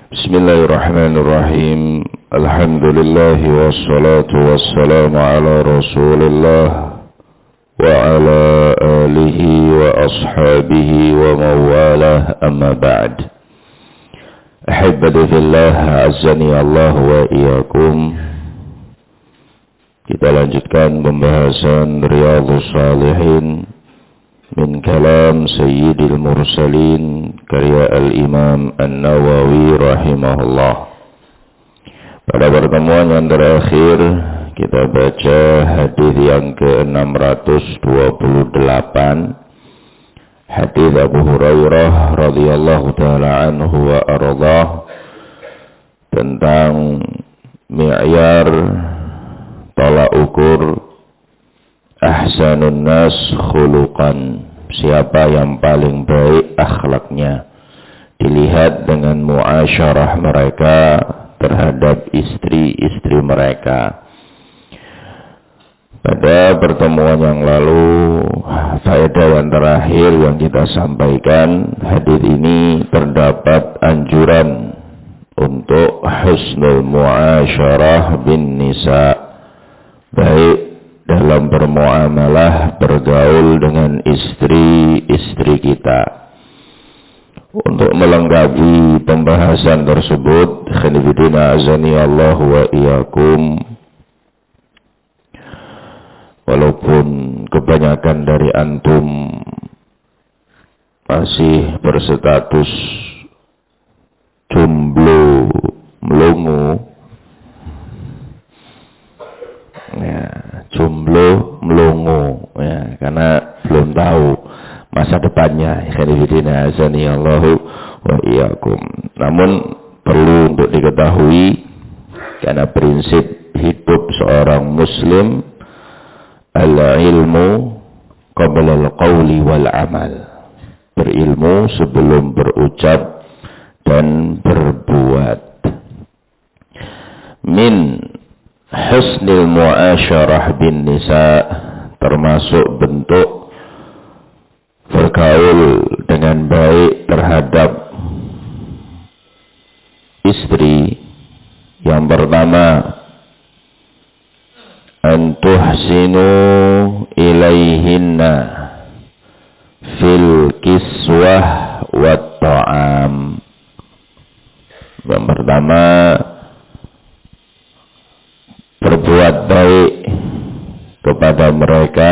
Bismillahirrahmanirrahim. Alhamdulillah wassalatu wassalamu ala Rasulillah wa ala alihi wa ashabihi wa mawalah, amma ba'd. Ahibbati fillah, azani Allah wa iyyakum. Kita lanjutkan pembahasan Riyadhus Shalihin min kalam Sayyidil Mursalin, karya Al-Imam An-Nawawi rahimahullah. Pada pertemuan yang terakhir kita baca hadis yang ke-628, hadis Abu Hurairah radhiyallahu taala anhu wa ardhah, tentang mi'yar tolak ukur ahsanun nas khuluqan, siapa yang paling baik akhlaknya, dilihat dengan muasyarah mereka terhadap istri-istri mereka. Pada pertemuan yang lalu, faedah yang terakhir yang kita sampaikan, hadis ini terdapat anjuran untuk husnul muasyarah bin nisa, baik dalam bermuamalah, bergaul dengan istri-istri kita. Untuk melengkapi pembahasan tersebut, khanifidina azani Allah wa iyyakum, walaupun kebanyakan dari antum masih berstatus jomblo melongo, ya, jomblo melongo, ya, karena belum tahu masa depannya. Khanifidina azani Allahu wa iyyakum. Namun perlu untuk diketahui, karena prinsip hidup seorang muslim, al-ilmu qabla al-qawli wal amal, berilmu sebelum berucap dan berbuat. Min husnil muasyarah bin nisa, termasuk bentuk bergaul dengan baik terhadap istri. Yang pertama, an tuhsinu ilaihinna fil kiswah wat ta'am. Yang pertama, berbuat baik kepada mereka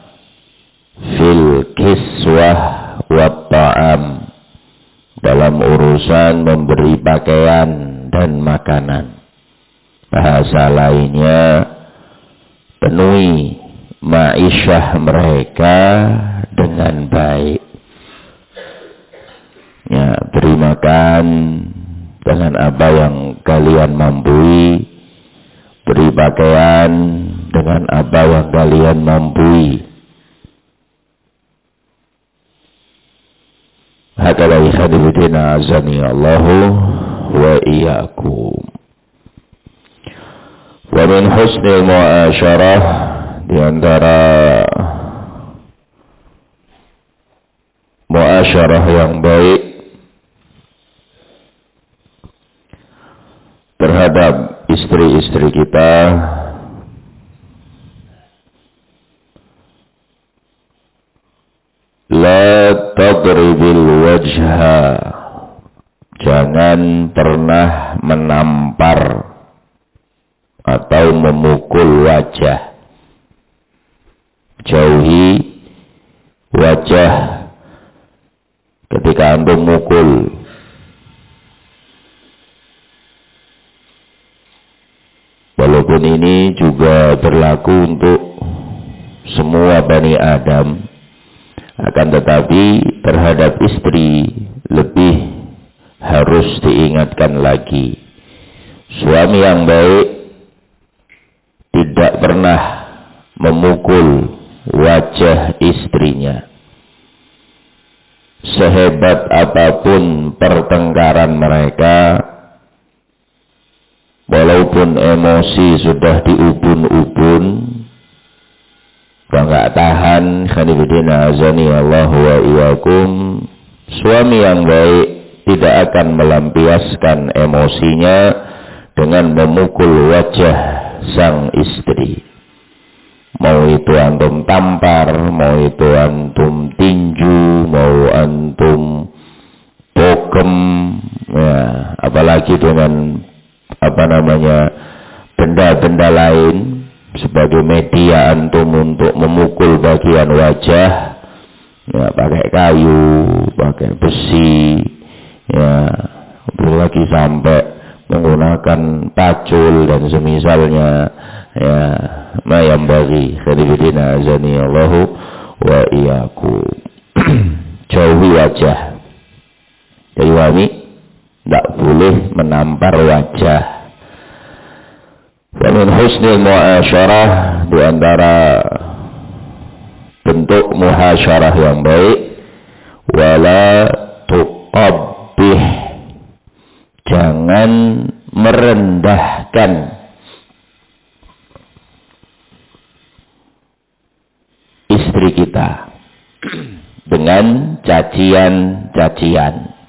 fil kiswah wat ta'am, dalam urusan memberi pakaian dan makanan. Bahasa lainnya, penuhi ma'isyah mereka dengan baik. Ya, beri makan dengan apa yang kalian mampu, beri pakaian dengan apa yang kalian mampu. Hakala ikhadibidina azani Allahu wa iyyakum. Wa min husnil muasyarah, di antara muasyarah yang baik terhadap istri-istri kita, la tadribil wajha, jangan pernah menampar atau memukul wajah. Jauhi wajah ketika antum mukul. Walaupun ini juga berlaku untuk semua Bani Adam, akan tetapi terhadap istri lebih harus diingatkan lagi. Suami yang baik tidak pernah memukul wajah istrinya. Sehebat apapun pertengkaran mereka, walaupun emosi sudah diubun-ubun, nggak tahan, khanifidina azani Allah wa iyyakum, suami yang baik tidak akan melampiaskan emosinya dengan memukul wajah sang istri. Mau itu antum tampar, mau itu antum tinju, mau antum bokem, ya, apalagi dengan benda-benda lain sebagai media antum untuk memukul bagian wajah, ya, pakai kayu, pakai besi, ya, apalagi sampai menggunakan pacul dan semisalnya, ya, mayam bagi khadibidina azani Allahu wa iyyakum. Jauhi wajah. Jadi wani tidak boleh menampar wajah. Wa min husnil mu'asyarah, di antara bentuk muhasyarah yang baik, wala tuqabbih, jangan merendahkan istri kita dengan cacian-cacian.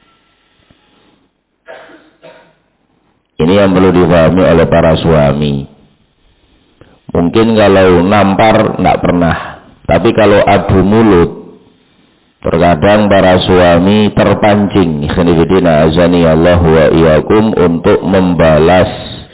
Ini yang perlu dipahami oleh para suami. Mungkin kalau nampar tidak pernah, tapi kalau adu mulut, terkadang para suami terpancing, khonifidina azani Allah wa iyyakum, untuk membalas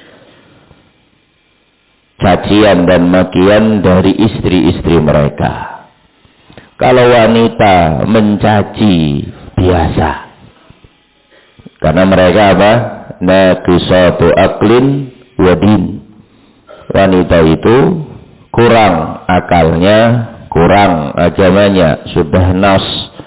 cacian dan makian dari istri-istri mereka. Kalau wanita mencaci biasa, karena mereka apa? Naqisatu aqlin wa din. Wanita itu kurang akalnya, kurang agamanya, sudah nas.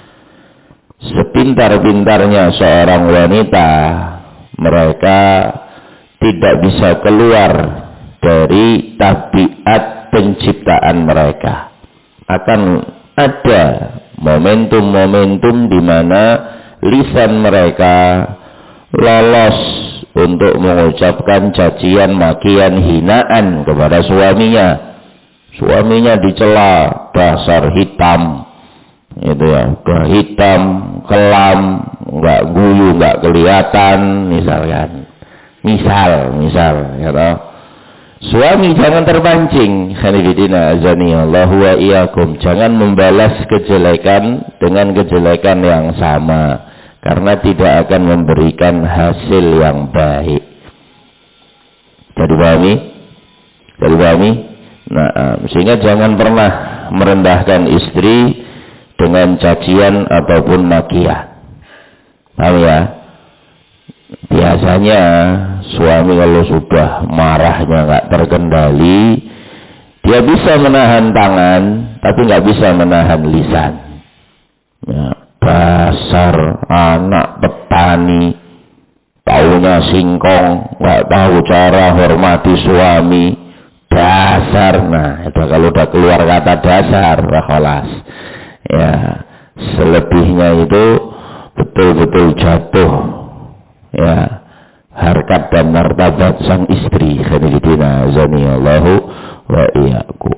Sepintar-pintarnya seorang wanita, mereka tidak bisa keluar dari tabiat penciptaan mereka. Akan ada momentum-momentum di mana lisan mereka lolos untuk mengucapkan cacian, makian, hinaan kepada suaminya. Suaminya dicela, dasar hitam, itu ya, udah hitam, kelam, nggak guyu, nggak kelihatan, misalkan. Misal, ya toh. Suami jangan terpancing, khanifidina azani Allah wa iyyakum, jangan membalas kejelekan dengan kejelekan yang sama, karena tidak akan memberikan hasil yang baik. Jadi pahami? Nah, sehingga jangan pernah merendahkan istri dengan cacian ataupun makian. Paham ya? Biasanya suami kalau sudah marahnya nggak terkendali, dia bisa menahan tangan, tapi nggak bisa menahan lisan. Ya, dasar anak petani, taunya singkong, nggak tahu cara hormati suami. Dasar, nah itu kalau udah keluar kata dasar, khalas. Ya, selebihnya itu betul-betul jatuh, ya, harkat dan martabat sang istri. Khadijina azani Allahu wa iyyakum.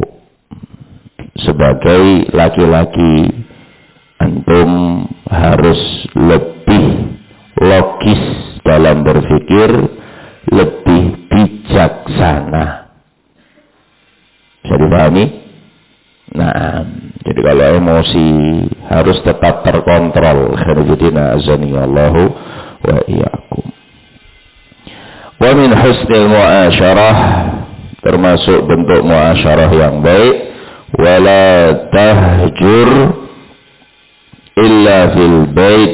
Sebagai laki-laki, antum harus lebih logis dalam berpikir, lebih bijaksana. Bisa dipahami? Nah, jadi kalau emosi harus tetap terkontrol. Khadijina azani Allahu wa iyyakum. Wa min husnil mu'asyarah, termasuk bentuk mu'asyarah yang baik, wala tahjur illa fil bait,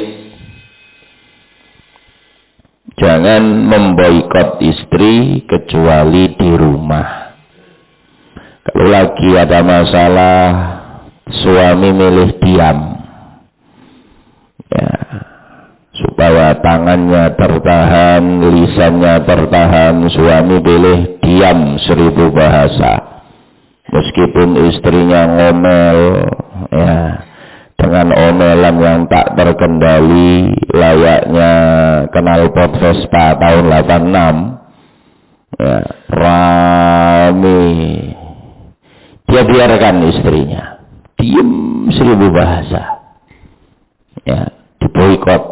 jangan memboikot istri kecuali di rumah. Kalau lagi ada masalah, suami milih diam, ya, supaya tangannya tertahan, lisannya tertahan, suami pilih diam 1000 bahasa. Meskipun istrinya ngomel, ya, dengan omelan yang tak terkendali, layaknya knalpot Vespa tahun 86, ya, rame, dia biarkan istrinya diem 1000 bahasa, ya, diboikot.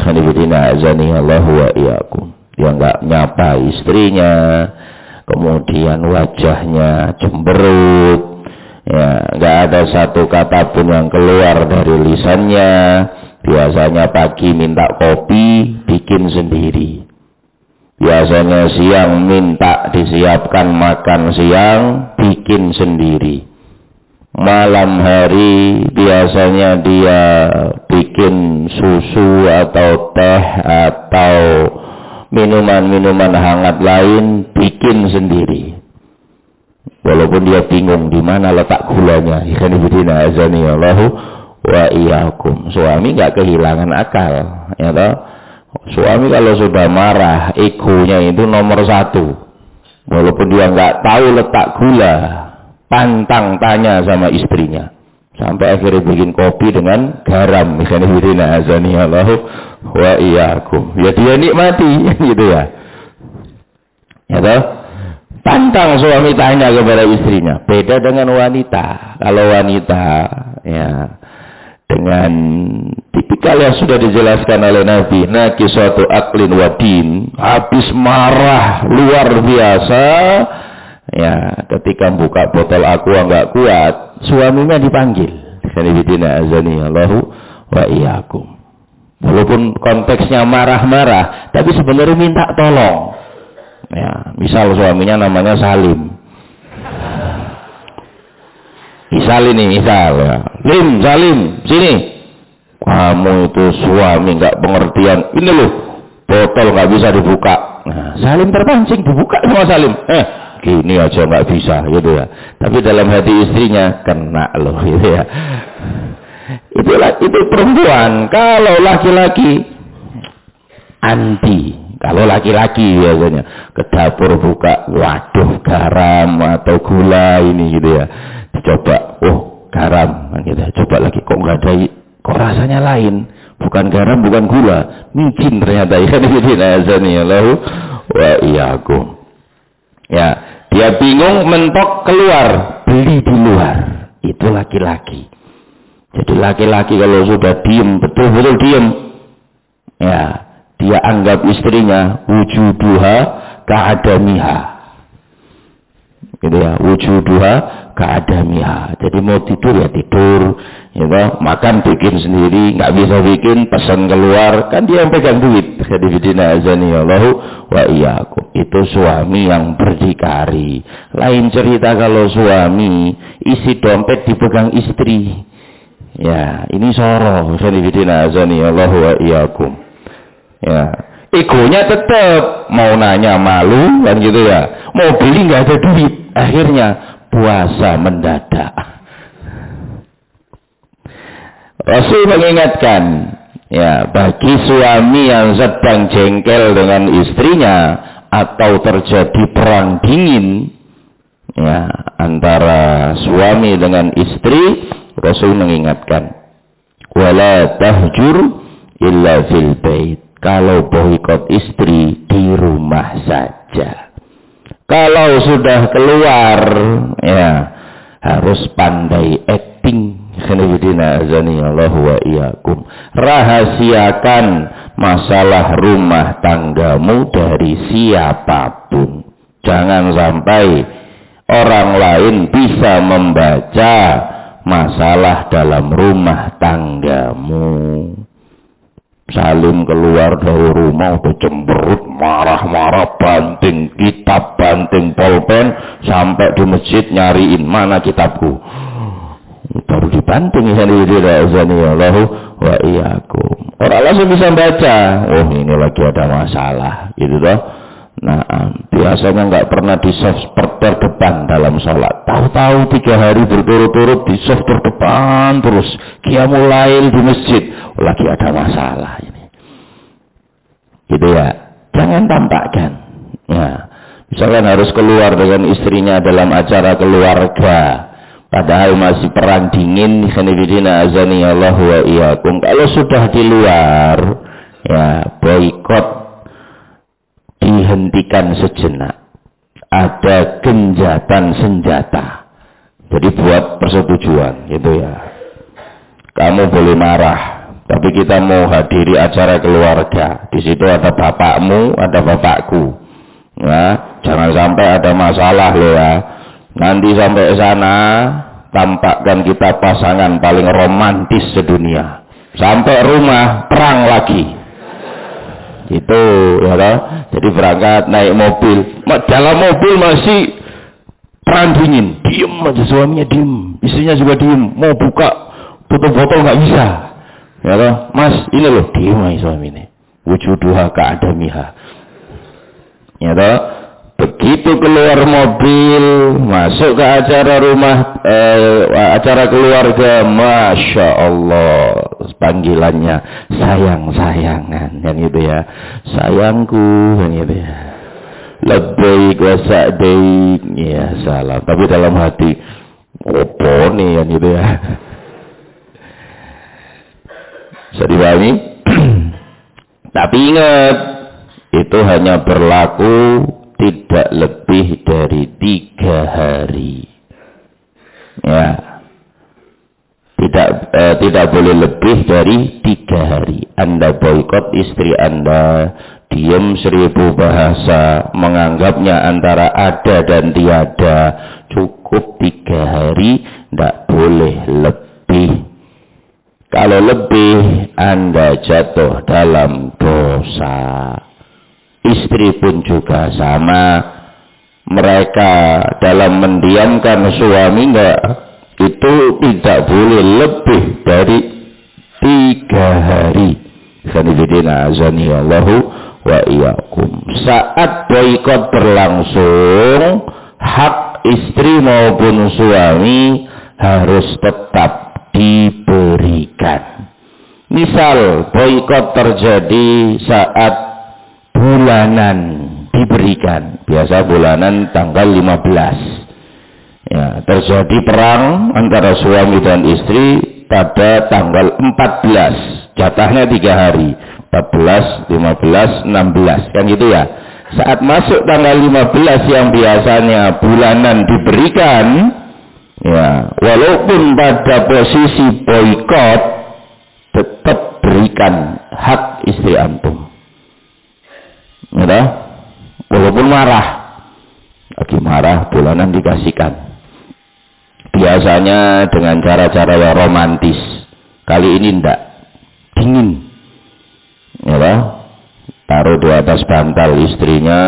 Khanifidina azani Allah wa iyyakum. Dia enggak nyapa istrinya, kemudian wajahnya cemberut, ya, enggak ada satu kata pun yang keluar dari lisannya. Biasanya pagi minta kopi, bikin sendiri. Biasanya siang minta disiapkan makan siang, bikin sendiri. Malam hari biasanya dia bikin susu atau teh atau minuman-minuman hangat lain, bikin sendiri. Walaupun dia bingung di mana letak gulanya. Ikhwanifidina azani Allahu wa iyyakum. Suami enggak kehilangan akal, ya toh? Suami kalau sudah marah, egonya itu nomor satu. Walaupun dia enggak tahu letak gula, pantang tanya sama istrinya. Sampai akhirnya bikin kopi dengan garam. Ikhwanifidina azani Allahu wa iyyakum. Ya dia nikmati, gitu ya. Ya toh? Pantang suami tanya kepada istrinya. Beda dengan wanita. Kalau wanita, ya, dengan tipikal yang sudah dijelaskan oleh Nabi, nakisatu aqlin wa din, habis marah luar biasa, ya, ketika buka botol aqua enggak kuat, suaminya dipanggil. Khanifidina azani Allahu wa iyyakum. Walaupun konteksnya marah-marah, tapi sebenarnya minta tolong. Ya, misal suaminya namanya Salim. Misal ini, misal ya. Salim, sini. Kamu itu suami nggak pengertian. Ini loh, botol nggak bisa dibuka. Nah, Salim terpancing, dibuka sama Salim. Gini aja nggak bisa, gitu ya. Tapi dalam hati istrinya kena loh, gitu ya. Itu perempuan. Kalau laki-laki anti. Kalau laki-laki biasanya ke dapur buka, waduh garam atau gula ini, gitu ya. Dicoba, oh garam, gitu. Coba lagi, kok nggak ada, kok rasanya lain, bukan garam, bukan gula, micin ternyata. Allahu wa iyyakum. Ya, dia bingung, mentok keluar, beli di luar. Itu laki-laki. Jadi laki-laki kalau sudah diem, betul-betul diem, ya, dia anggap istrinya wujuduha ka'adamiha. Gitu ya, wujuduha ka'adamiha. Jadi mau tidur ya tidur, gitu. Makan bikin sendiri, nggak bisa bikin pesan keluar, kan dia yang pegang duit. Khadifidina azani Allahu wa iyyakum. Itu suami yang berdikari. Lain cerita kalau suami isi dompet dipegang istri. Ya, ini soro. Khadifidina azani Allahu wa iyyakum. Ya, egonya tetap mau nanya malu kan, gitu ya. Mau beli nggak ada duit, akhirnya puasa mendadak. Rasul mengingatkan, ya, bagi suami yang sedang jengkel dengan istrinya atau terjadi perang dingin, ya, antara suami dengan istri, Rasul mengingatkan, wala tahjur illa fil bait. Kalau boikot istri di rumah saja. Kalau sudah keluar, ya, harus pandai acting. Khanifidina azani Allahu wa iyyakum. Rahasiakan masalah rumah tanggamu dari siapapun. Jangan sampai orang lain bisa membaca masalah dalam rumah tanggamu. Salim keluar dari rumah udah cemberut, marah-marah, banting kitab, banting pulpen, sampai di masjid nyariin mana kitabku. Baru dibanting, Allahu wa iyyakum. Orang langsung bisa baca, oh ini lagi ada masalah, gitu toh. Nah, biasanya nggak pernah di soft terdepan dalam sholat. Tahu-tahu 3 hari berturut-turut di soft terdepan terus. Qiyamul lail di masjid. Lagi ada masalah ini. Gitu ya. Jangan tampakkan. Ya. Misalkan harus keluar dengan istrinya dalam acara keluarga. Padahal masih perang dingin. Khanifidina azani Allahu wa iyyakum. Kalau sudah di luar, ya, boikot dihentikan sejenak. Ada genjatan senjata. Jadi buat persetujuan, gitu ya. Kamu boleh marah, Tapi kita mau hadiri acara keluarga. Di situ ada bapakmu, ada bapakku. Ya, jangan sampai ada masalah loh ya. Nanti sampai sana tampakkan kita pasangan paling romantis sedunia. Sampai rumah perang lagi. Itu ya kan? Jadi berangkat naik mobil. Dalam mobil masih perang dingin. Diem aja suaminya, diem. Istrinya juga diem. Mau buka botol-botol nggak bisa. Ya kan? Mas, ini loh diem aja suami ini. Wujuduha ka'adamiha. Ya kan? Begitu keluar mobil, masuk ke acara rumah, acara keluarga, Masya Allah, panggilannya sayang-sayangan, kan gitu ya, sayangku, kan gitu ya, labbaik wa sa'daik, ya salam, tapi dalam hati, opo nih, kan gitu ya. Bisa dipahami? Tapi ingat, itu hanya berlaku tidak lebih dari 3 hari. Ya, tidak boleh lebih dari 3 hari. Anda boikot istri Anda, diam 1000 bahasa, menganggapnya antara ada dan tiada, cukup 3 hari, tidak boleh lebih. Kalau lebih, Anda jatuh dalam dosa. Istri pun juga sama. Mereka dalam mendiamkan suami itu tidak boleh lebih dari 3 hari. Khanifidina azani Allahu wa iyyakum. Saat boikot berlangsung, hak istri maupun suami harus tetap diberikan. Misal boikot terjadi saat bulanan diberikan, biasa bulanan tanggal 15. Ya, terjadi perang antara suami dan istri pada tanggal 14. Jatahnya 3 hari. 14, 15, 16. Kan gitu ya. Saat masuk tanggal 15 yang biasanya bulanan diberikan, ya, walaupun pada posisi boikot, tetap berikan hak istri antum. Ya, walaupun marah, lagi marah, bulanan dikasihkan. Biasanya dengan cara-cara yang romantis. Kali ini ndak, dingin. Ya, taruh di atas bantal istrinya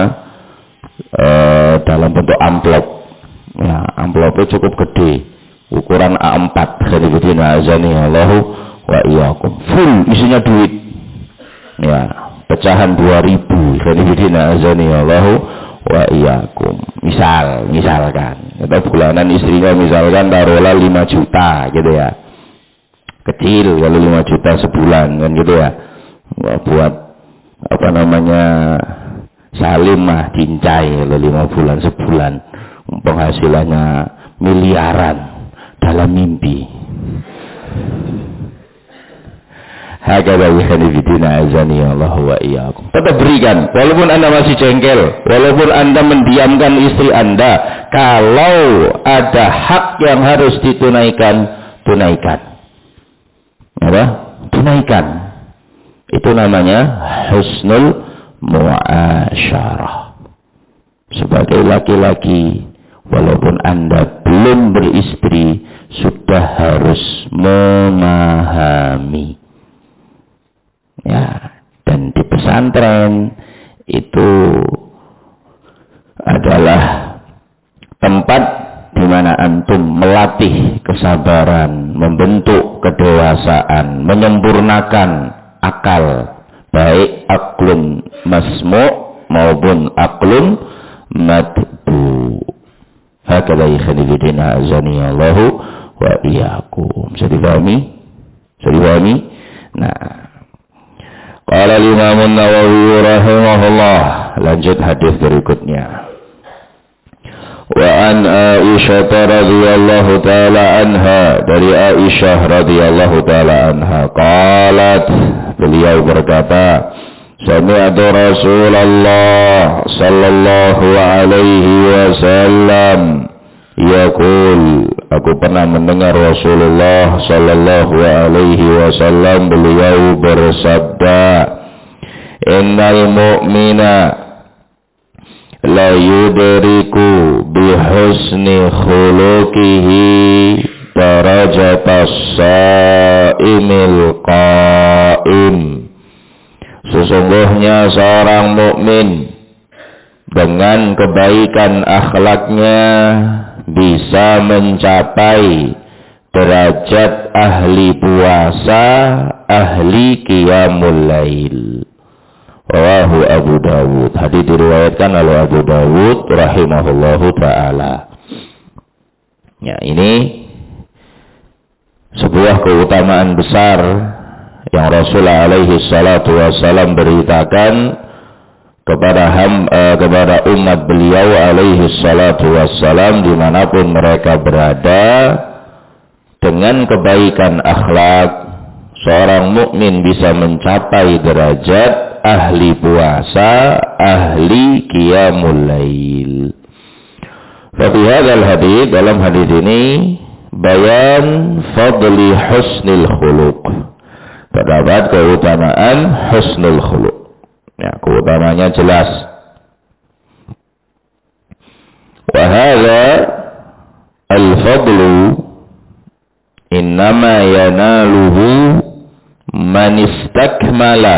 dalam bentuk amplop. Ya, amplopnya cukup gede, ukuran A4. Khairuddin azani Allahu wa iyyakum. Full isinya duit. Ya, pecahan 2000. Khairuddin azani Allahu wa iyyakum. Misalkan atau bulanan istrinya misalkan taruhlah 5 juta gitu ya. Kecil kalau 5 juta sebulan kan gitu ya. Buat apa namanya salim mah cincai kalau 5 bulan sebulan. Penghasilannya miliaran dalam mimpi. Hakadha yahfidina azani Allah wa iyyakum. Tetap berikan walaupun Anda masih jengkel, walaupun Anda mendiamkan istri Anda, kalau ada hak yang harus ditunaikan, tunaikan. Apa? Tunaikan. Itu namanya husnul muasyarah. Sebagai laki-laki, walaupun Anda belum beristri, sudah harus memahami. Ya, dan di pesantren itu adalah tempat di mana antum melatih kesabaran, membentuk kedewasaan, menyempurnakan akal, baik aklun masmu' maupun aklun matbu. Hakadha yakhidina azani Allahu wa iyyakum. Bisa dipahami? Nah, qala Imam An-Nawawi rahimahullah, lanjut hadis berikutnya. Wa an Aisyah radhiyallahu taala anha, dari Aisyah radhiyallahu taala anha, qalat, beliau berkata, sami'tu Rasulullah sallallahu alaihi wasallam yaqul, Aku pernah mendengar Rasulullah sallallahu alaihi wasallam beliau bersabda, "Innal mu'mina la yudriku bihusni khuluqihi darajatas saimil qaim." Sesungguhnya seorang mukmin dengan kebaikan akhlaknya bisa mencapai derajat ahli puasa, ahli qiyamul lail. Rawahu Abu Dawud. Hadis diriwayatkan oleh Abu Dawud rahimahullahu taala. Ya, ini sebuah keutamaan besar yang Rasulullah alaihi salatu wasallam beritakan kepada umat beliau alaihi salatu wassalam dimanapun mereka berada. Dengan kebaikan akhlak seorang mukmin bisa mencapai derajat ahli puasa, ahli qiyamul lail. Fi hadzal hadits, dalam hadis ini bayan fadli husnil khuluq, terdapat keutamaan husnul khuluq. Ya, keutamanya jelas. Wa hadza al-fadlu innama yanaluhu man istakmala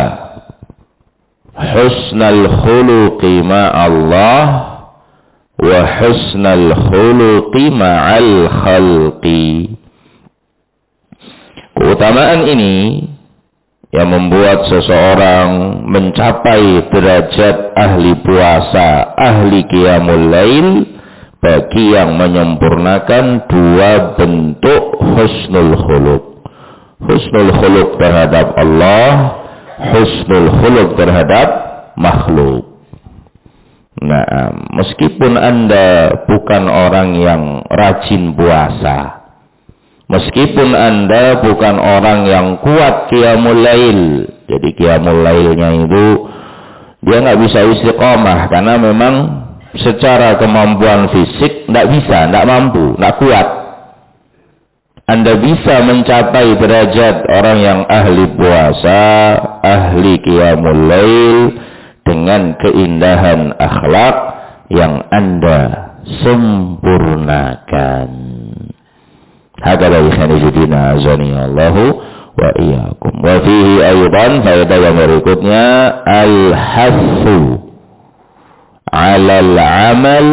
husnal khuluqi ma'allah wa husnal khuluqi ma'al khalqi. Keutamaan ini yang membuat seseorang mencapai derajat ahli puasa, ahli qiyamul lail, bagi yang menyempurnakan dua bentuk husnul khuluq. Husnul khuluq terhadap Allah, husnul khuluq terhadap makhluk. Nah, meskipun Anda bukan orang yang rajin puasa, meskipun Anda bukan orang yang kuat qiyamul lail, jadi qiyamul lailnya itu dia nggak bisa istiqomah karena memang secara kemampuan fisik nggak mampu, nggak kuat. Anda bisa mencapai derajat orang yang ahli puasa, ahli qiyamul lail dengan keindahan akhlak yang Anda sempurnakan. Hakada ikhwanifidina azani Allahu wa iyyakum. Wa fihi aydan, faedah yang berikutnya, al-hassu 'ala al-'amal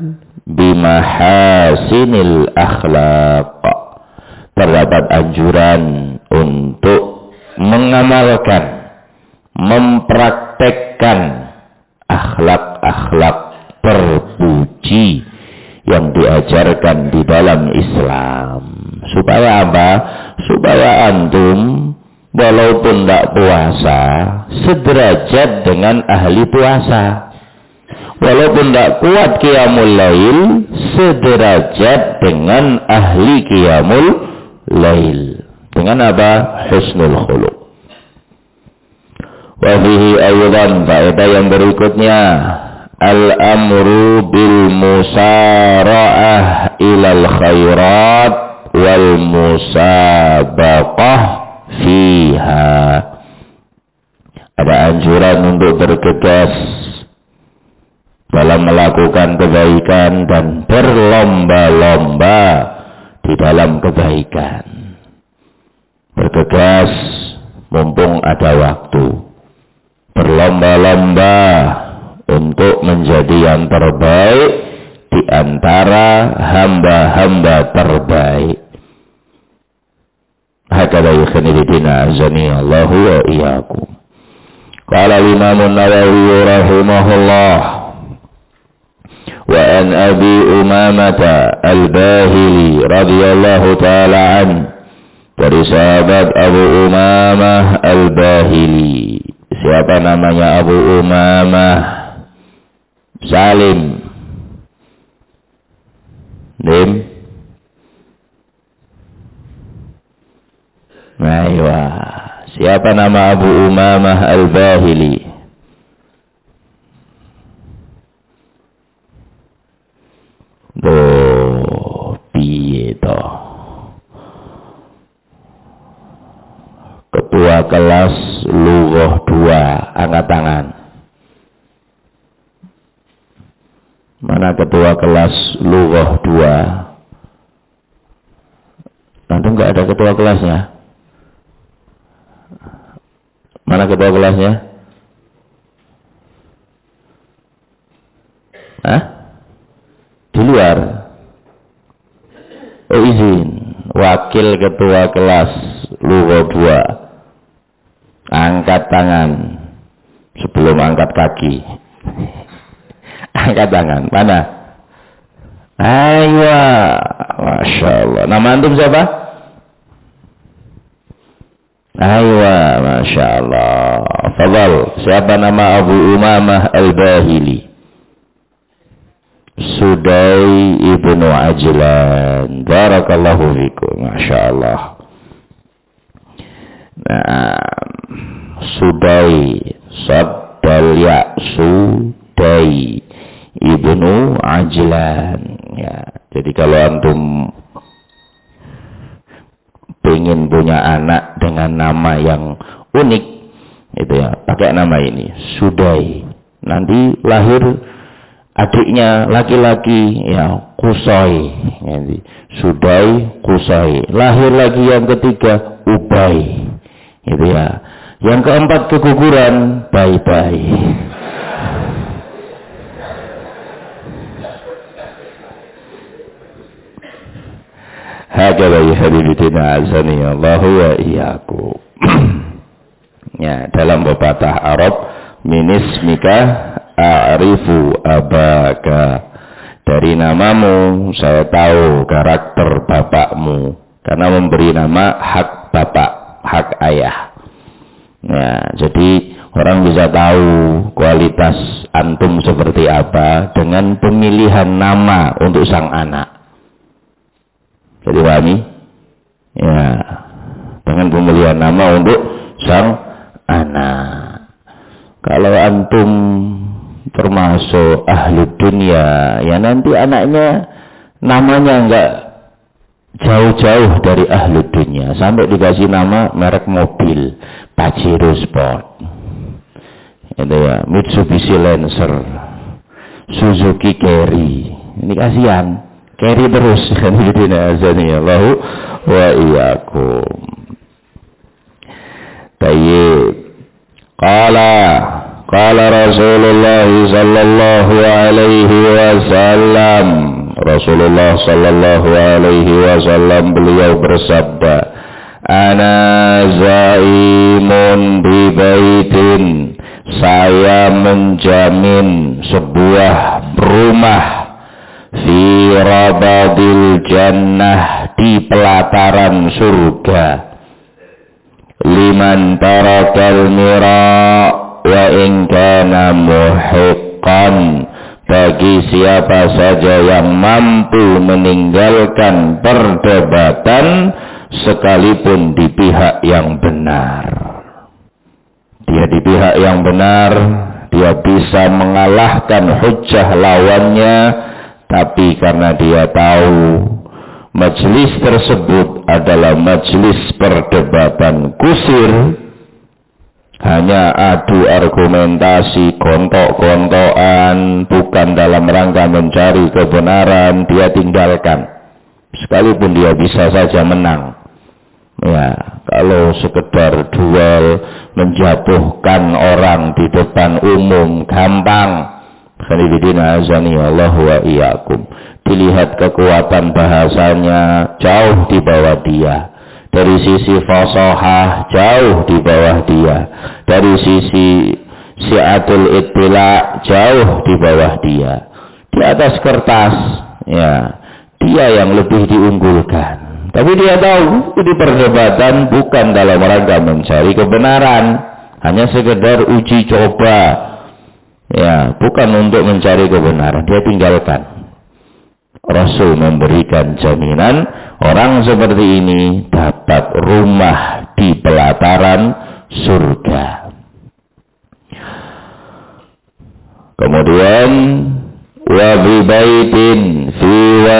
bimahasinil akhlaq. Terdapat anjuran untuk mengamalkan, mempraktekkan akhlak-akhlak terpuji yang diajarkan di dalam Islam. Supaya apa? Supaya antum walaupun tidak puasa sederajat dengan ahli puasa. Walaupun tidak kuat qiyamul lail, sederajat dengan ahli qiyamul lail. Dengan apa? Husnul khuluq. Wa fihi aydan, faedah yang berikutnya, al-amru bil musara'ah ilal khairat wal musabaqah fiha. Ada anjuran untuk bergegas dalam melakukan kebaikan dan berlomba-lomba di dalam kebaikan. Bergegas mumpung ada waktu. Berlomba-lomba untuk menjadi yang terbaik di antara hamba-hamba terbaik. Hakada ikhwanifidina azani Allahu wa iyyakum. Qala Imam An-Nawawi rahimahullah, wa an Abi Umamah Al-Bahili radhiyallahu taala an, dari sahabat Abu Umamah Al-Bahili. Siapa namanya Abu Umamah? Salim. Dim. Aywa. Siapa nama Abu Umamah Al-Bahili? Piye to? ketua kelas Lughah 2? Angkat tangan. Mana ketua kelas Lughah 2? Nanti enggak ada ketua kelasnya. Mana ketua kelasnya? Hah? Di luar. Oh, izin. Wakil ketua kelas Lughah 2. Angkat tangan sebelum angkat kaki. Angkat tangan. Mana? Ayo. Masya Allah. Nama antum siapa? Ayo. Masya Allah. Fadal. Siapa nama Abu Umamah Al-Bahili? Sudai ibnu Ajlan. Barakallahu fikum. Masya Allah. Nah, Sudai Saddal ya Sudai ibnu Ajlan. Ya, jadi kalau antum pengen punya anak dengan nama yang unik, itu ya, pakai nama ini Sudai. Nanti lahir adiknya laki-laki, ya, Kusai. Jadi Sudai, Kusai. Lahir lagi yang ketiga Ubay. Itu ya. Yang keempat keguguran, Bye-bye. Hakala ya hadirin azani Allah wa iyyakum. Ya, dalam pepatah Arab, minismika a'rifu abaka. Dari namamu saya tahu karakter bapakmu. Karena memberi nama hak bapak, hak ayah. Ya, jadi orang bisa tahu kualitas antum seperti apa dengan pemilihan nama untuk sang anak. Jadi pahami? Ya, dengan pemilihan nama untuk sang anak. Kalau antum termasuk ahli dunia, ya nanti anaknya namanya enggak jauh-jauh dari ahli dunia. Sampai dikasih nama merek mobil, Pajero Sport. Itu ya, Mitsubishi Lancer, Suzuki Carry. Ini kasihan. Carry terus. Allahu wa iyyakum. Tayyib. Qala Rasulullah sallallahu alaihi wasallam. Rasulullah sallallahu alaihi wasallam beliau bersabda, "Ana zaimun bi baitin." Saya menjamin sebuah rumah fi rabadil jannah, di pelataran surga, liman tarakal mira wa in kana muhiqqan, bagi siapa saja yang mampu meninggalkan perdebatan sekalipun di pihak yang benar. Dia di pihak yang benar, dia bisa mengalahkan hujjah lawannya, tapi karena dia tahu majelis tersebut adalah majelis perdebatan kusir, hanya adu argumentasi, gontok-gontokan, bukan dalam rangka mencari kebenaran, dia tinggalkan. Sekalipun dia bisa saja menang. Ya, kalau sekedar duel, menjatuhkan orang di depan umum, gampang. Khanifidina azani Allah wa iyyakum. Dilihat kekuatan bahasanya, jauh di bawah dia. Dari sisi fasahah, jauh di bawah dia. Dari sisi si'atul ittila, jauh di bawah dia. Di atas kertas, ya, dia yang lebih diunggulkan. Tapi dia tahu ini perdebatan bukan dalam rangka mencari kebenaran, hanya sekedar uji coba. Ya, bukan untuk mencari kebenaran, dia tinggalkan. Rasul memberikan jaminan orang seperti ini dapat rumah di pelataran surga. Kemudian wa bi baitin fi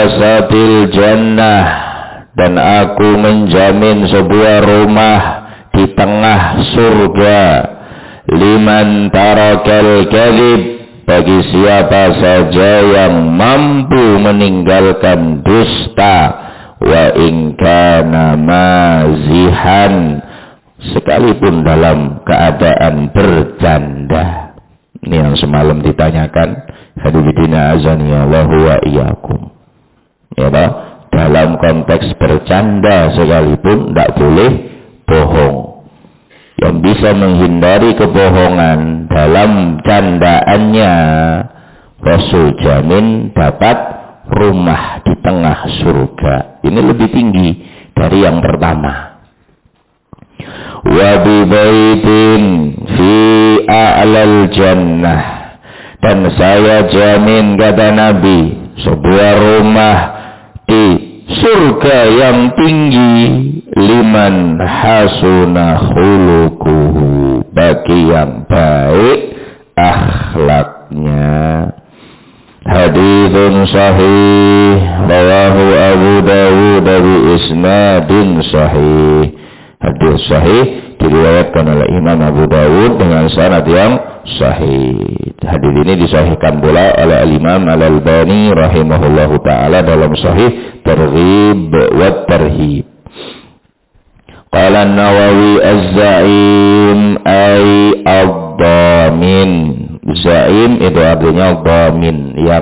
wasatil jannah, dan aku menjamin sebuah rumah di tengah surga. Liman tarakal kadhib, bagi siapa saja yang mampu meninggalkan dusta. Wa in kana mazihan, sekalipun dalam keadaan bercanda. Ini yang semalam ditanyakan. Hadidina azani Allah wa iyyakum. Ya toh, dalam konteks bercanda sekalipun tidak boleh bohong. Yang bisa menghindari kebohongan dalam candaannya, Rasul jamin dapat rumah di tengah surga. Ini lebih tinggi dari yang pertama. Wa bi baitin fi a'lal jannah, dan saya jamin, kata Nabi, sebuah rumah di surga yang tinggi. Liman hasuna khuluquhu, bagi yang baik akhlaknya. Haditsun sahih rawahu Abu Dawud bi isnadin sahih. Hadis sahih diriwayatkan oleh Imam Abu Dawud dengan sanad yang sahih. Hadis ini disahihkan pula oleh Imam Al-Albani rahimahullahu taala dalam Sahih Targhib wa Tarhib. Qala An-Nawawi az-za'im ay ad-dhamin. Za'im itu artinya dhamin, yang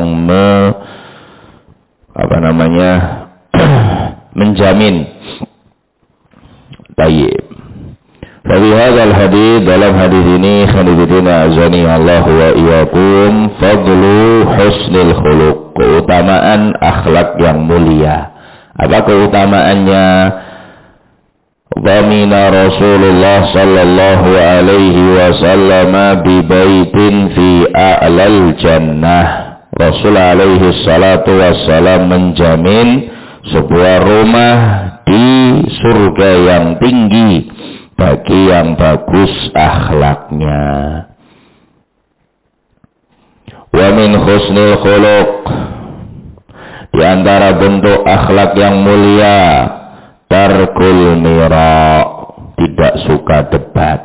menjamin. Tayyib. Dari hadzal hadis, dalam hadis ini khanidina azani Allah wa iyyakum, fadlu husnil khuluq, keutamaan akhlak yang mulia. Apa keutamaannya? Dhamina Rasulullah sallallahu alaihi wasallam bi baitin fi a'lal jannah. Rasul alaihi salatu wassalam menjamin sebuah rumah di surga yang tinggi bagi yang bagus akhlaknya. Wa min husnil khuluq, di antara bentuk akhlak yang mulia, tarkul mira, tidak suka debat.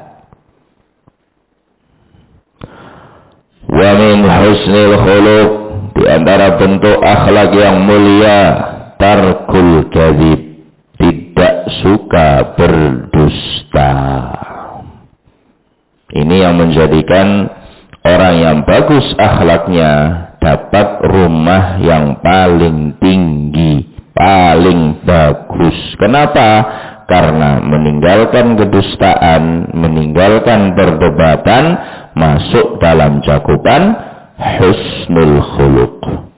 Wa min husnil khuluq, di antara bentuk akhlak yang mulia, tarkul kadzib, tidak suka berdusta. Ini yang menjadikan orang yang bagus akhlaknya dapat rumah yang paling tinggi, paling bagus. Kenapa? Karena meninggalkan kedustaan, meninggalkan perdebatan, masuk dalam cakupan husnul khuluq.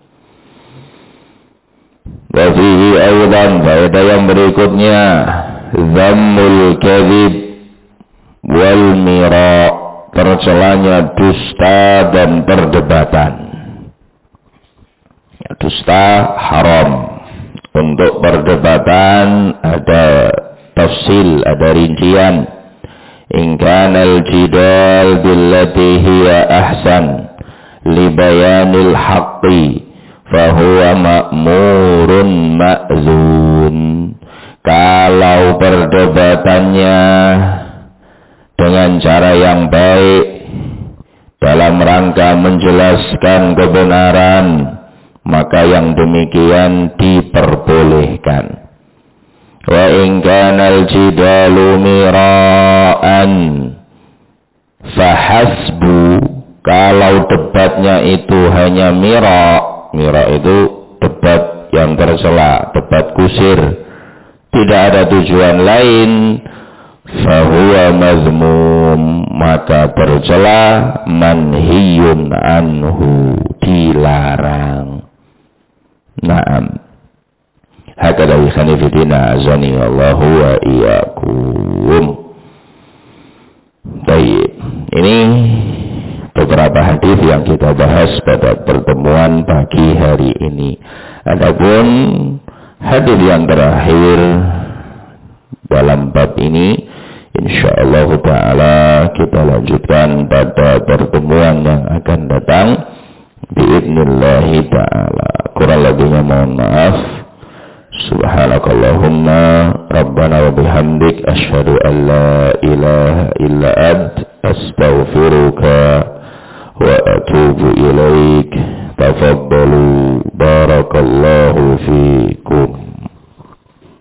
Wa fihi aidan, faedah yang berikutnya, dhammul kadzib wal mira, tercelanya dusta dan perdebatan. Dusta haram. Untuk perdebatan ada tafsil, ada rincian. In kana al-jidal billati hiya ahsan li bayanil haqqi fahuwa ma'murun ma'zun. Kalau perdebatannya dengan cara yang baik dalam rangka menjelaskan kebenaran, maka yang demikian diperbolehkan. Wa in kana al-jidalu mira'an fahasbu, kalau debatnya itu hanya mira itu debat yang tercela, debat kusir, tidak ada tujuan lain, fahuwa mazmum, maka tercela, manhiyun anhu, dilarang. Naam. Hakada khanifidina azani Allahu wa iyyakum. Baik. Ini beberapa hadis yang kita bahas pada pertemuan pagi hari ini. Adapun hadis yang terakhir dalam bab ini, insyaallah taala kita lanjutkan pada pertemuan yang akan datang biidznillah taala. Kurang lebihnya mohon maaf. Subhanakallahumma rabbana wa bihamdik asyhadu an la ilaha illa ant astaghfiruka wa atubu ilaik. Tafaddalu barakallahu fiik.